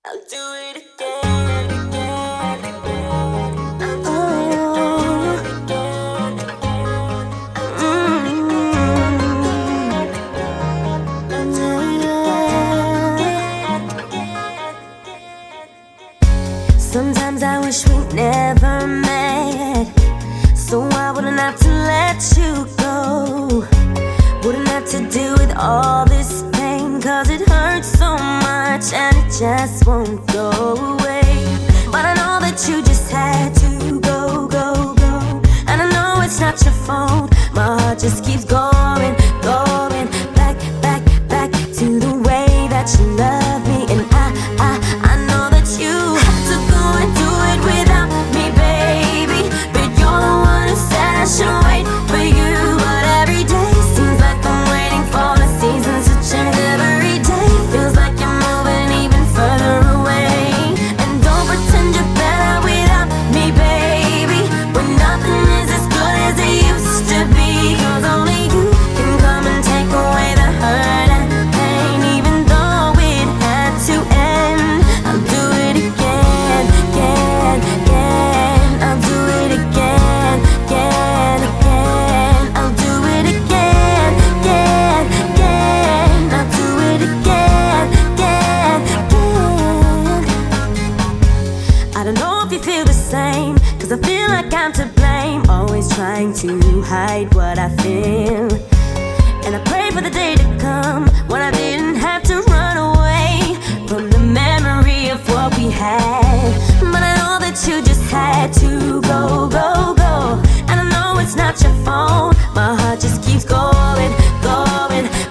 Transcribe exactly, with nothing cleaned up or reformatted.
I'll do it again, again, again. I'll do it again, again, again. I'll do it again. I'll do it again, again, again. Sometimes I wish we never met, so I wouldn't have to let you go. Wouldn't have to deal with all this pain, cause it hurts so much and it just won't go away. But I know that you just had to go, go, go. And I know it's not your fault. My heart just keeps going, going back, back, back to the way that you love me. And I, I, I know that you had to go and do it without me, baby. But you're the one who said I should wait for you. But every day seems like I'm waiting for the seasons to change. Every day feels like you're moving even further away. And don't pretend you're better without me, baby, when nothing is as good as it used to be. Cause only you can come and take away the hurt and pain. Even though it had to end, I'll do it again, again, again. I'll do it again, again, again. I'll do it again, again, again. I'll do it again, again, again. I don't know if you feel the same, cause I feel like I'm to blame, always trying to hide what I feel. And I pray for the day to come when I didn't have to run away from the memory of what we had. But I know that you just had to go, go, go. And I know it's not your fault. My heart just keeps going, going